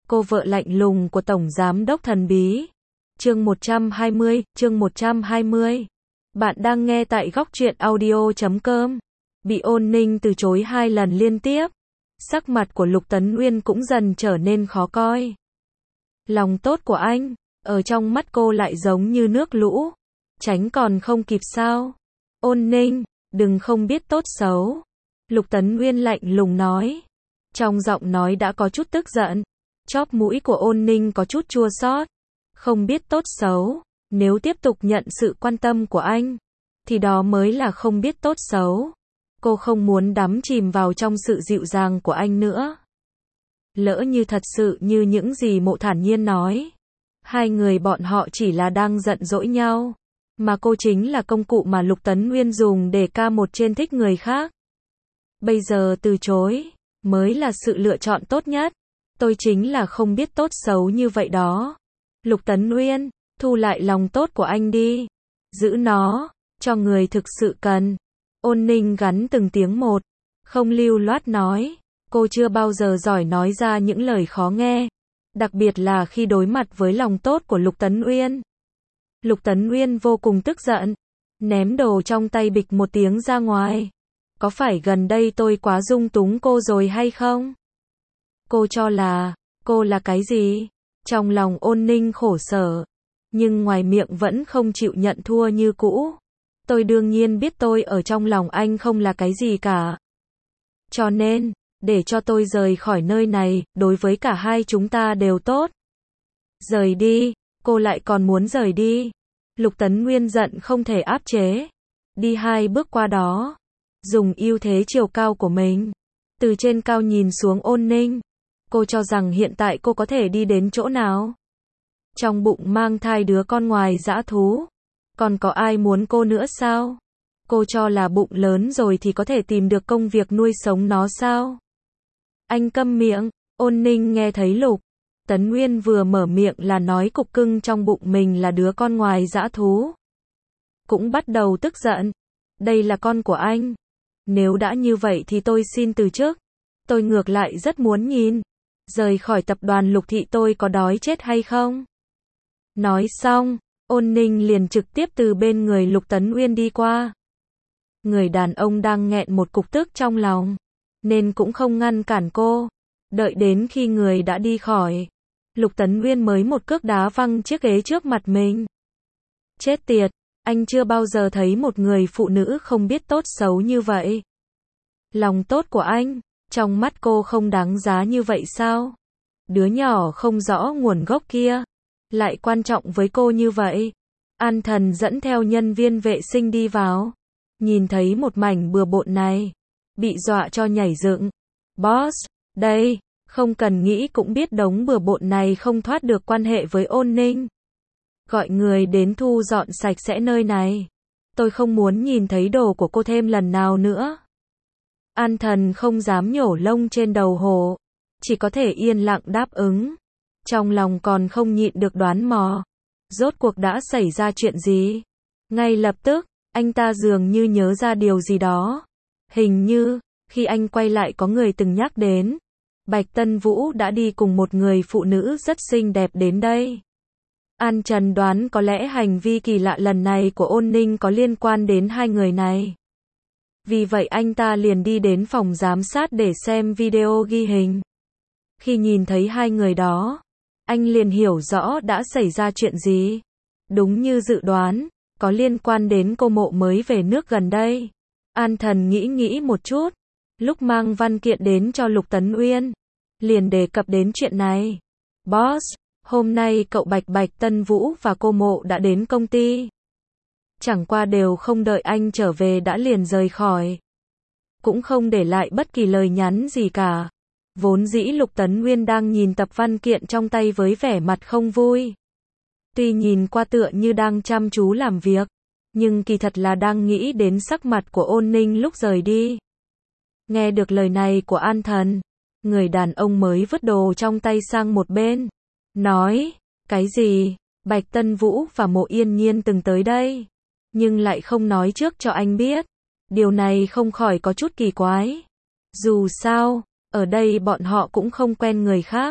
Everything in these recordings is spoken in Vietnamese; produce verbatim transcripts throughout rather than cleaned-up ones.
cô vợ lạnh lùng của Tổng Giám đốc thần bí. Chương một trăm hai mươi, chương một trăm hai mươi. Bạn đang nghe tại góc truyện audio chấm com. Bị Ôn Ninh từ chối hai lần liên tiếp. Sắc mặt của Lục Tấn Uyên cũng dần trở nên khó coi. Lòng tốt của anh, ở trong mắt cô lại giống như nước lũ. Tránh còn không kịp sao? Ôn Ninh, đừng không biết tốt xấu. Lục Tấn Uyên lạnh lùng nói. Trong giọng nói đã có chút tức giận. Chóp mũi của Ôn Ninh có chút chua xót. Không biết tốt xấu, nếu tiếp tục nhận sự quan tâm của anh, thì đó mới là không biết tốt xấu. Cô không muốn đắm chìm vào trong sự dịu dàng của anh nữa. Lỡ như thật sự như những gì Mộ Thản Nhiên nói, hai người bọn họ chỉ là đang giận dỗi nhau, mà cô chính là công cụ mà Lục Tấn Uyên dùng để ca một trên thích người khác. Bây giờ từ chối, mới là sự lựa chọn tốt nhất. Tôi chính là không biết tốt xấu như vậy đó. Lục Tấn Uyên, thu lại lòng tốt của anh đi. Giữ nó, cho người thực sự cần. Ôn Ninh gắn từng tiếng một, không lưu loát nói. Cô chưa bao giờ giỏi nói ra những lời khó nghe. Đặc biệt là khi đối mặt với lòng tốt của Lục Tấn Uyên. Lục Tấn Uyên vô cùng tức giận. Ném đồ trong tay bịch một tiếng ra ngoài. Có phải gần đây tôi quá dung túng cô rồi hay không? Cô cho là, cô là cái gì? Trong lòng Ôn Ninh khổ sở, nhưng ngoài miệng vẫn không chịu nhận thua như cũ. Tôi đương nhiên biết tôi ở trong lòng anh không là cái gì cả. Cho nên, để cho tôi rời khỏi nơi này, đối với cả hai chúng ta đều tốt. Rời đi, cô lại còn muốn rời đi. Lục Tấn Nguyên giận không thể áp chế. Đi hai bước qua đó, dùng ưu thế chiều cao của mình, từ trên cao nhìn xuống Ôn Ninh. Cô cho rằng hiện tại cô có thể đi đến chỗ nào? Trong bụng mang thai đứa con ngoài dã thú. Còn có ai muốn cô nữa sao? Cô cho là bụng lớn rồi thì có thể tìm được công việc nuôi sống nó sao? Anh câm miệng. Ôn Ninh nghe thấy Lục Tấn Nguyên vừa mở miệng là nói cục cưng trong bụng mình là đứa con ngoài dã thú. Cũng bắt đầu tức giận. Đây là con của anh. Nếu đã như vậy thì tôi xin từ chức. Tôi ngược lại rất muốn nhìn. Rời khỏi tập đoàn Lục Thị tôi có đói chết hay không? Nói xong, Ôn Ninh liền trực tiếp từ bên người Lục Tấn Uyên đi qua. Người đàn ông đang nghẹn một cục tức trong lòng, nên cũng không ngăn cản cô. Đợi đến khi người đã đi khỏi, Lục Tấn Uyên mới một cước đá văng chiếc ghế trước mặt mình. Chết tiệt, anh chưa bao giờ thấy một người phụ nữ không biết tốt xấu như vậy. Lòng tốt của anh, trong mắt cô không đáng giá như vậy sao? Đứa nhỏ không rõ nguồn gốc kia, lại quan trọng với cô như vậy. An Thần dẫn theo nhân viên vệ sinh đi vào. Nhìn thấy một mảnh bừa bộn này, bị dọa cho nhảy dựng. Boss, đây, không cần nghĩ cũng biết đống bừa bộn này không thoát được quan hệ với Ôn Ninh. Gọi người đến thu dọn sạch sẽ nơi này. Tôi không muốn nhìn thấy đồ của cô thêm lần nào nữa. An Thần không dám nhổ lông trên đầu hổ, chỉ có thể yên lặng đáp ứng. Trong lòng còn không nhịn được đoán mò. Rốt cuộc đã xảy ra chuyện gì? Ngay lập tức, anh ta dường như nhớ ra điều gì đó. Hình như, khi anh quay lại có người từng nhắc đến. Bạch Tân Vũ đã đi cùng một người phụ nữ rất xinh đẹp đến đây. An Trần đoán có lẽ hành vi kỳ lạ lần này của Ôn Ninh có liên quan đến hai người này. Vì vậy anh ta liền đi đến phòng giám sát để xem video ghi hình. Khi nhìn thấy hai người đó, anh liền hiểu rõ đã xảy ra chuyện gì. Đúng như dự đoán, có liên quan đến cô Mộ mới về nước gần đây. An Thần nghĩ nghĩ một chút, lúc mang văn kiện đến cho Lục Tấn Uyên, liền đề cập đến chuyện này. Boss, hôm nay cậu Bạch Bạch Tân Vũ và cô Mộ đã đến công ty. Chẳng qua đều không đợi anh trở về đã liền rời khỏi. Cũng không để lại bất kỳ lời nhắn gì cả. Vốn dĩ Lục Tấn Nguyên đang nhìn tập văn kiện trong tay với vẻ mặt không vui. Tuy nhìn qua tựa như đang chăm chú làm việc, nhưng kỳ thật là đang nghĩ đến sắc mặt của Ôn Ninh lúc rời đi. Nghe được lời này của An Thần, người đàn ông mới vứt đồ trong tay sang một bên. Nói, cái gì? Bạch Tân Vũ và Mộ Yên Nhiên từng tới đây, nhưng lại không nói trước cho anh biết. Điều này không khỏi có chút kỳ quái. Dù sao, ở đây bọn họ cũng không quen người khác.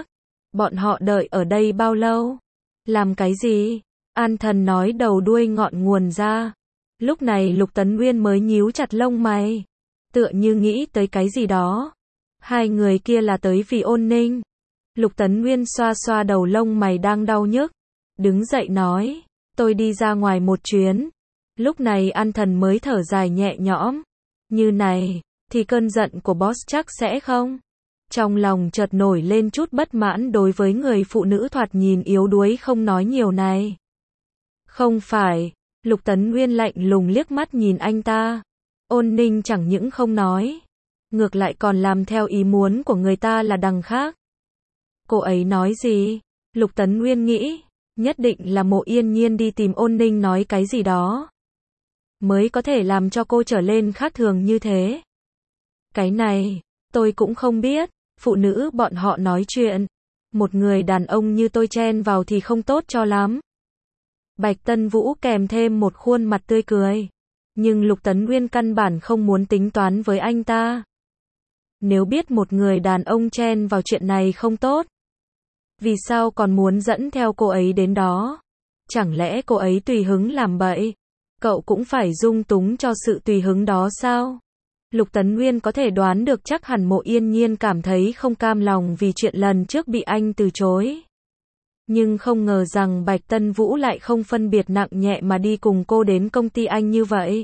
Bọn họ đợi ở đây bao lâu? Làm cái gì? An Thần nói đầu đuôi ngọn nguồn ra. Lúc này Lục Tấn Nguyên mới nhíu chặt lông mày. Tựa như nghĩ tới cái gì đó. Hai người kia là tới vì Ôn Ninh. Lục Tấn Nguyên xoa xoa đầu lông mày đang đau nhức. Đứng dậy nói, tôi đi ra ngoài một chuyến. Lúc này An Thần mới thở dài nhẹ nhõm. Như này, thì cơn giận của boss chắc sẽ không? Trong lòng chợt nổi lên chút bất mãn đối với người phụ nữ thoạt nhìn yếu đuối không nói nhiều này. Không phải, Lục Tấn Nguyên lạnh lùng liếc mắt nhìn anh ta. Ôn Ninh chẳng những không nói, ngược lại còn làm theo ý muốn của người ta là đằng khác. Cô ấy nói gì? Lục Tấn Nguyên nghĩ, nhất định là Mộ Yên Nhiên đi tìm Ôn Ninh nói cái gì đó, mới có thể làm cho cô trở lên khác thường như thế. Cái này, tôi cũng không biết, phụ nữ bọn họ nói chuyện. Một người đàn ông như tôi chen vào thì không tốt cho lắm. Bạch Tân Vũ kèm thêm một khuôn mặt tươi cười. Nhưng Lục Tấn Nguyên căn bản không muốn tính toán với anh ta. Nếu biết một người đàn ông chen vào chuyện này không tốt, vì sao còn muốn dẫn theo cô ấy đến đó? Chẳng lẽ cô ấy tùy hứng làm bậy? Cậu cũng phải dung túng cho sự tùy hứng đó sao? Lục Tấn Nguyên có thể đoán được chắc hẳn Mộ Yên Nhiên cảm thấy không cam lòng vì chuyện lần trước bị anh từ chối. Nhưng không ngờ rằng Bạch Tân Vũ lại không phân biệt nặng nhẹ mà đi cùng cô đến công ty anh như vậy.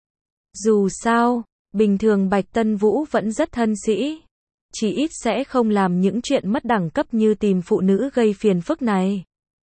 Dù sao, bình thường Bạch Tân Vũ vẫn rất thân sĩ. Chỉ ít sẽ không làm những chuyện mất đẳng cấp như tìm phụ nữ gây phiền phức này.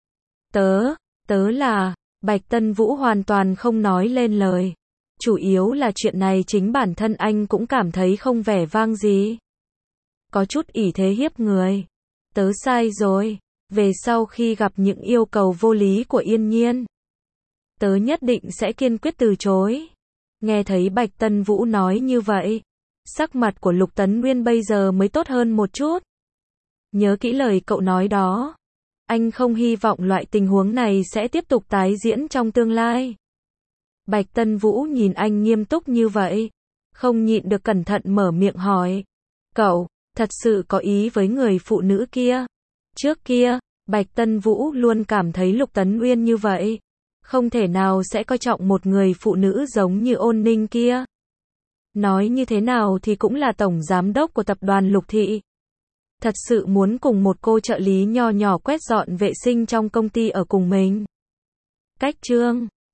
Tớ, tớ là, Bạch Tân Vũ hoàn toàn không nói lên lời. Chủ yếu là chuyện này chính bản thân anh cũng cảm thấy không vẻ vang gì. Có chút ỷ thế hiếp người. Tớ sai rồi. Về sau khi gặp những yêu cầu vô lý của Yên Nhiên, tớ nhất định sẽ kiên quyết từ chối. Nghe thấy Bạch Tân Vũ nói như vậy, sắc mặt của Lục Tấn Nguyên bây giờ mới tốt hơn một chút. Nhớ kỹ lời cậu nói đó. Anh không hy vọng loại tình huống này sẽ tiếp tục tái diễn trong tương lai. Bạch Tân Vũ nhìn anh nghiêm túc như vậy, không nhịn được cẩn thận mở miệng hỏi. Cậu, thật sự có ý với người phụ nữ kia? Trước kia, Bạch Tân Vũ luôn cảm thấy Lục Tấn Nguyên như vậy. Không thể nào sẽ coi trọng một người phụ nữ giống như Ôn Ninh kia. Nói như thế nào thì cũng là tổng giám đốc của tập đoàn Lục Thị. Thật sự muốn cùng một cô trợ lý nho nhỏ quét dọn vệ sinh trong công ty ở cùng mình. Cách chương